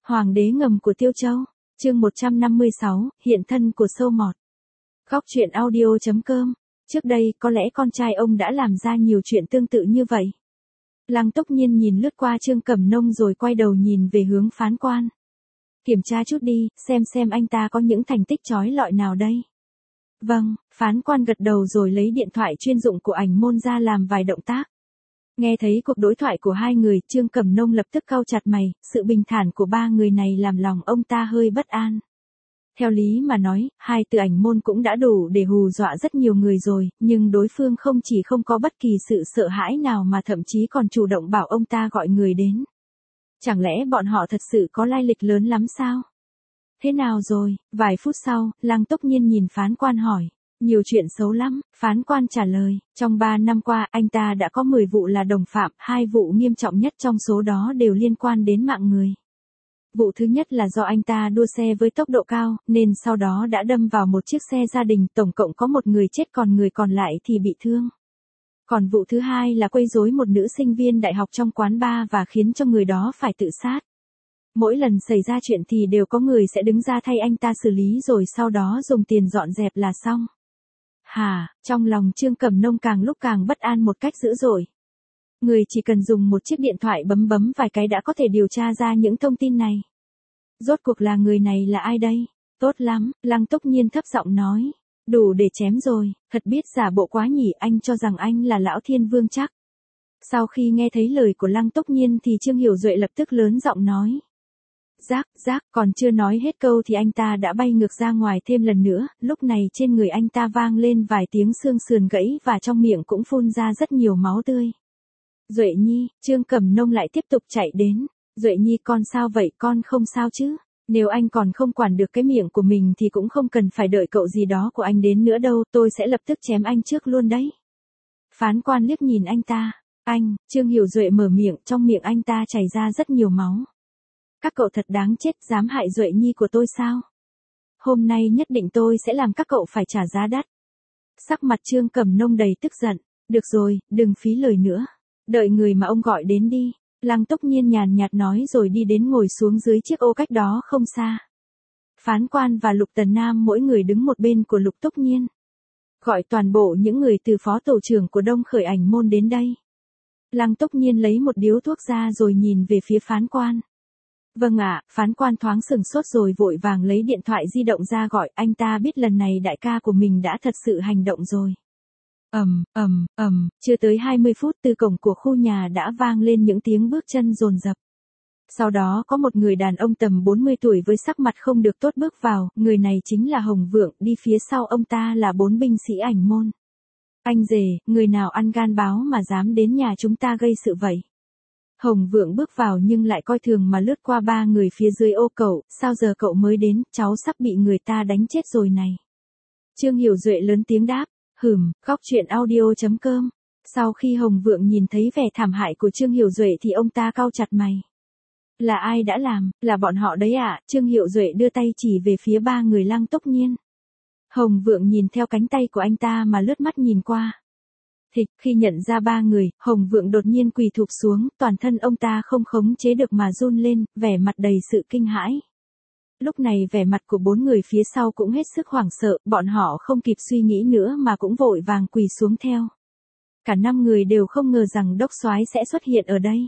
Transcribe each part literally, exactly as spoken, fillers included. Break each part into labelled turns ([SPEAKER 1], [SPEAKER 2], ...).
[SPEAKER 1] Hoàng đế ngầm của Tiêu Châu, chương một trăm năm mươi sáu, hiện thân của sâu mọt. Góc truyện audio chấm com. Trước đây có lẽ con trai ông đã làm ra nhiều chuyện tương tự như vậy. Lăng Túc Nhiên nhìn lướt qua Trương Cẩm Nông rồi quay đầu nhìn về hướng phán quan. Kiểm tra chút đi, xem xem anh ta có những thành tích chói lọi nào đây. Vâng, phán quan gật đầu rồi lấy điện thoại chuyên dụng của ảnh môn ra làm vài động tác. Nghe thấy cuộc đối thoại của hai người, Trương Cẩm Nông lập tức cau chặt mày, sự bình thản của ba người này làm lòng ông ta hơi bất an. Theo lý mà nói, hai từ ảnh môn cũng đã đủ để hù dọa rất nhiều người rồi, nhưng đối phương không chỉ không có bất kỳ sự sợ hãi nào mà thậm chí còn chủ động bảo ông ta gọi người đến. Chẳng lẽ bọn họ thật sự có lai lịch lớn lắm sao? Thế nào rồi? Vài phút sau, Lăng Túc Nhiên nhìn phán quan hỏi. Nhiều chuyện xấu lắm, phán quan trả lời. Trong ba năm qua, anh ta đã có mười vụ là đồng phạm, hai vụ nghiêm trọng nhất trong số đó đều liên quan đến mạng người. Vụ thứ nhất là do anh ta đua xe với tốc độ cao, nên sau đó đã đâm vào một chiếc xe gia đình, tổng cộng có một người chết còn người còn lại thì bị thương. Còn vụ thứ hai là quấy rối một nữ sinh viên đại học trong quán bar và khiến cho người đó phải tự sát. Mỗi lần xảy ra chuyện thì đều có người sẽ đứng ra thay anh ta xử lý rồi sau đó dùng tiền dọn dẹp là xong. Hà, trong lòng Trương Cẩm Nông càng lúc càng bất an một cách dữ dội. Người chỉ cần dùng một chiếc điện thoại bấm bấm vài cái đã có thể điều tra ra những thông tin này. Rốt cuộc là người này là ai đây? Tốt lắm, Lăng Túc Nhiên thấp giọng nói. Đủ để chém rồi, thật biết giả bộ quá nhỉ, anh cho rằng anh là Lão Thiên Vương chắc. Sau khi nghe thấy lời của Lăng Túc Nhiên thì Trương Hiểu Duệ lập tức lớn giọng nói. Rác, rác, còn chưa nói hết câu thì anh ta đã bay ngược ra ngoài thêm lần nữa, lúc này trên người anh ta vang lên vài tiếng xương sườn gãy và trong miệng cũng phun ra rất nhiều máu tươi. Duệ Nhi, Trương Cẩm Nông lại tiếp tục chạy đến. Duệ Nhi con sao vậy, con không sao chứ? Nếu anh còn không quản được cái miệng của mình thì cũng không cần phải đợi cậu gì đó của anh đến nữa đâu, tôi sẽ lập tức chém anh trước luôn đấy. Phán quan liếc nhìn anh ta. Anh, Trương Hiểu Duệ mở miệng, trong miệng anh ta chảy ra rất nhiều máu. Các cậu thật đáng chết, dám hại Duệ Nhi của tôi sao? Hôm nay nhất định tôi sẽ làm các cậu phải trả giá đắt. Sắc mặt Trương Cẩm Nông đầy tức giận. Được rồi, đừng phí lời nữa. Đợi người mà ông gọi đến đi. Lăng Túc Nhiên nhàn nhạt nói rồi đi đến ngồi xuống dưới chiếc ô cách đó không xa. Phán quan và Lục Tần Nam mỗi người đứng một bên của Lục Túc Nhiên. Gọi toàn bộ những người từ phó tổ trưởng của Đông Khởi Ảnh Môn đến đây. Lăng Túc Nhiên lấy một điếu thuốc ra rồi nhìn về phía phán quan. Vâng ạ, phán quan thoáng sừng sốt rồi vội vàng lấy điện thoại di động ra gọi, anh ta biết lần này đại ca của mình đã thật sự hành động rồi. Ầm, ầm, ầm, chưa tới hai mươi phút từ cổng của khu nhà đã vang lên những tiếng bước chân dồn dập. Sau đó có một người đàn ông tầm bốn mươi tuổi với sắc mặt không được tốt bước vào, người này chính là Hồng Vượng, đi phía sau ông ta là bốn binh sĩ Ảnh Môn. Anh rể, người nào ăn gan báo mà dám đến nhà chúng ta gây sự vậy? Hồng Vượng bước vào nhưng lại coi thường mà lướt qua ba người phía dưới ô cậu, sao giờ cậu mới đến, cháu sắp bị người ta đánh chết rồi này. Trương Hiểu Duệ lớn tiếng đáp, hừm, góc truyện audio chấm com. Sau khi Hồng Vượng nhìn thấy vẻ thảm hại của Trương Hiểu Duệ thì ông ta cau chặt mày. Là ai đã làm, là bọn họ đấy ạ, à? Trương Hiểu Duệ đưa tay chỉ về phía ba người Lăng Túc Nhiên. Hồng Vượng nhìn theo cánh tay của anh ta mà lướt mắt nhìn qua. Thịch, khi nhận ra ba người, Hồng Vượng đột nhiên quỳ thụp xuống, toàn thân ông ta không khống chế được mà run lên, vẻ mặt đầy sự kinh hãi. Lúc này vẻ mặt của bốn người phía sau cũng hết sức hoảng sợ, bọn họ không kịp suy nghĩ nữa mà cũng vội vàng quỳ xuống theo. Cả năm người đều không ngờ rằng Đốc Soái sẽ xuất hiện ở đây.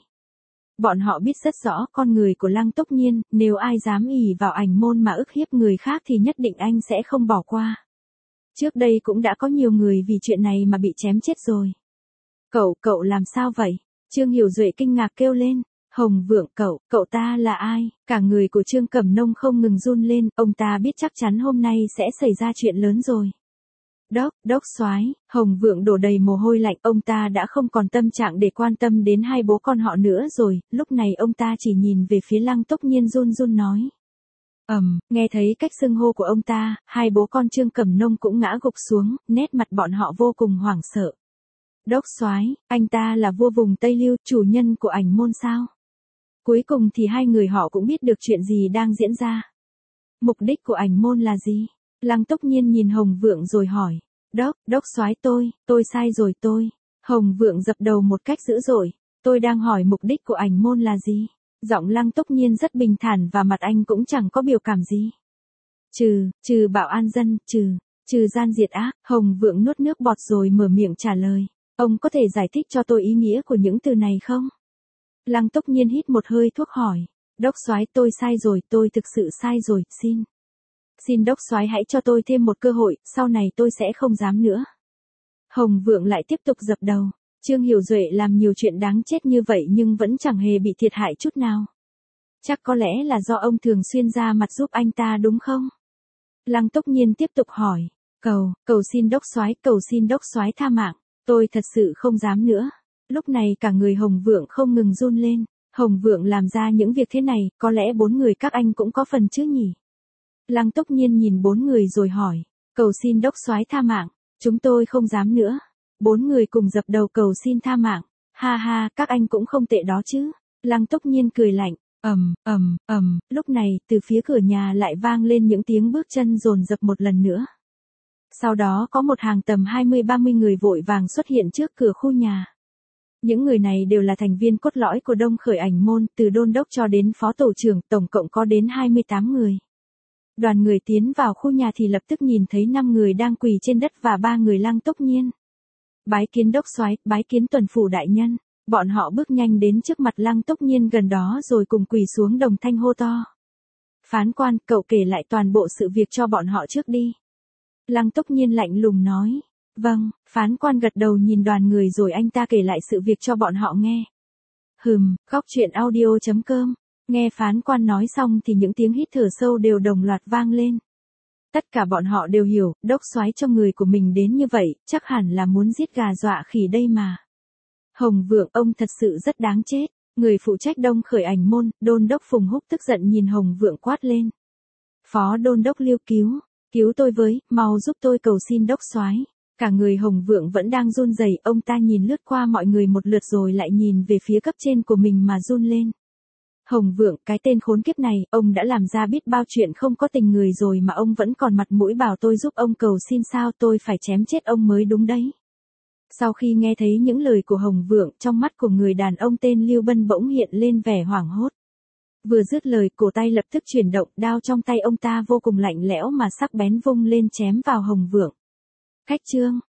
[SPEAKER 1] Bọn họ biết rất rõ con người của Lăng Túc Nhiên, nếu ai dám ỷ vào Ảnh Môn mà ức hiếp người khác thì nhất định anh sẽ không bỏ qua. Trước đây cũng đã có nhiều người vì chuyện này mà bị chém chết rồi. Cậu, cậu làm sao vậy? Trương Hiểu Duệ kinh ngạc kêu lên. Hồng Vượng, cậu, cậu ta là ai? Cả người của Trương Cẩm Nông không ngừng run lên, ông ta biết chắc chắn hôm nay sẽ xảy ra chuyện lớn rồi. Đốc, Đốc Soái, Hồng Vượng đổ đầy mồ hôi lạnh, ông ta đã không còn tâm trạng để quan tâm đến hai bố con họ nữa rồi, lúc này ông ta chỉ nhìn về phía Lăng Túc Nhiên run run nói. Ầm, um, nghe thấy cách xưng hô của ông ta, hai bố con Trương Cẩm Nông cũng ngã gục xuống, nét mặt bọn họ vô cùng hoảng sợ. Đốc Soái, anh ta là vua vùng Tây Lưu, chủ nhân của Ảnh Môn sao? Cuối cùng thì hai người họ cũng biết được chuyện gì đang diễn ra. Mục đích của Ảnh Môn là gì? Lăng Túc Nhiên nhìn Hồng Vượng rồi hỏi. Đốc, Đốc Soái tôi, tôi sai rồi tôi. Hồng Vượng dập đầu một cách dữ dội. Tôi đang hỏi mục đích của Ảnh Môn là gì? Giọng Lăng Túc Nhiên rất bình thản và mặt anh cũng chẳng có biểu cảm gì. Trừ, trừ bảo an dân, trừ, trừ gian diệt ác. Hồng Vượng nuốt nước bọt rồi mở miệng trả lời. Ông có thể giải thích cho tôi ý nghĩa của những từ này không? Lăng Túc Nhiên hít một hơi thuốc hỏi. Đốc soái, tôi sai rồi, tôi thực sự sai rồi, xin. Xin đốc soái hãy cho tôi thêm một cơ hội, sau này tôi sẽ không dám nữa. Hồng Vượng lại tiếp tục dập đầu. Trương Hiểu Duệ làm nhiều chuyện đáng chết như vậy nhưng vẫn chẳng hề bị thiệt hại chút nào. Chắc có lẽ là do ông thường xuyên ra mặt giúp anh ta đúng không? Lăng Túc Nhiên tiếp tục hỏi. Cầu, cầu xin đốc soái, cầu xin đốc soái tha mạng, tôi thật sự không dám nữa. Lúc này cả người Hồng Vượng không ngừng run lên. Hồng Vượng làm ra những việc thế này, có lẽ bốn người các anh cũng có phần chứ nhỉ? Lăng Túc Nhiên nhìn bốn người rồi hỏi. Cầu xin đốc soái tha mạng, chúng tôi không dám nữa. Bốn người cùng dập đầu cầu xin tha mạng. Ha ha, các anh cũng không tệ đó chứ. Lăng Túc Nhiên cười lạnh. Ầm, ầm, ầm, lúc này, từ phía cửa nhà lại vang lên những tiếng bước chân dồn dập một lần nữa. Sau đó có một hàng tầm hai mươi ba mươi người vội vàng xuất hiện trước cửa khu nhà. Những người này đều là thành viên cốt lõi của Đông Khởi Ảnh Môn, từ đôn đốc cho đến phó tổ trưởng, tổng cộng có đến hai mươi tám người. Đoàn người tiến vào khu nhà thì lập tức nhìn thấy năm người đang quỳ trên đất và ba người Lăng Túc Nhiên. Bái kiến đốc soái, bái kiến tuần phủ đại nhân. Bọn họ bước nhanh đến trước mặt Lăng Túc Nhiên gần đó rồi cùng quỳ xuống đồng thanh hô to. Phán quan, cậu kể lại toàn bộ sự việc cho bọn họ trước đi. Lăng Túc Nhiên lạnh lùng nói. Vâng, phán quan gật đầu nhìn đoàn người rồi anh ta kể lại sự việc cho bọn họ nghe. Hừm, góc truyện audio chấm com. Nghe phán quan nói xong thì những tiếng hít thở sâu đều đồng loạt vang lên. Tất cả bọn họ đều hiểu, đốc soái cho người của mình đến như vậy, chắc hẳn là muốn giết gà dọa khỉ đây mà. Hồng Vượng, ông thật sự rất đáng chết. Người phụ trách Đông Khởi Ảnh Môn, đôn đốc Phùng Húc tức giận nhìn Hồng Vượng quát lên. Phó đôn đốc Liêu cứu, cứu tôi với, mau giúp tôi cầu xin đốc soái. Cả người Hồng Vượng vẫn đang run rẩy, ông ta nhìn lướt qua mọi người một lượt rồi lại nhìn về phía cấp trên của mình mà run lên. Hồng Vượng, cái tên khốn kiếp này, ông đã làm ra biết bao chuyện không có tình người rồi mà ông vẫn còn mặt mũi bảo tôi giúp ông cầu xin sao, tôi phải chém chết ông mới đúng đấy. Sau khi nghe thấy những lời của Hồng Vượng, trong mắt của người đàn ông tên Lưu Bân bỗng hiện lên vẻ hoảng hốt. Vừa dứt lời, cổ tay lập tức chuyển động, đao trong tay ông ta vô cùng lạnh lẽo mà sắc bén vung lên chém vào Hồng Vượng. Khách trương,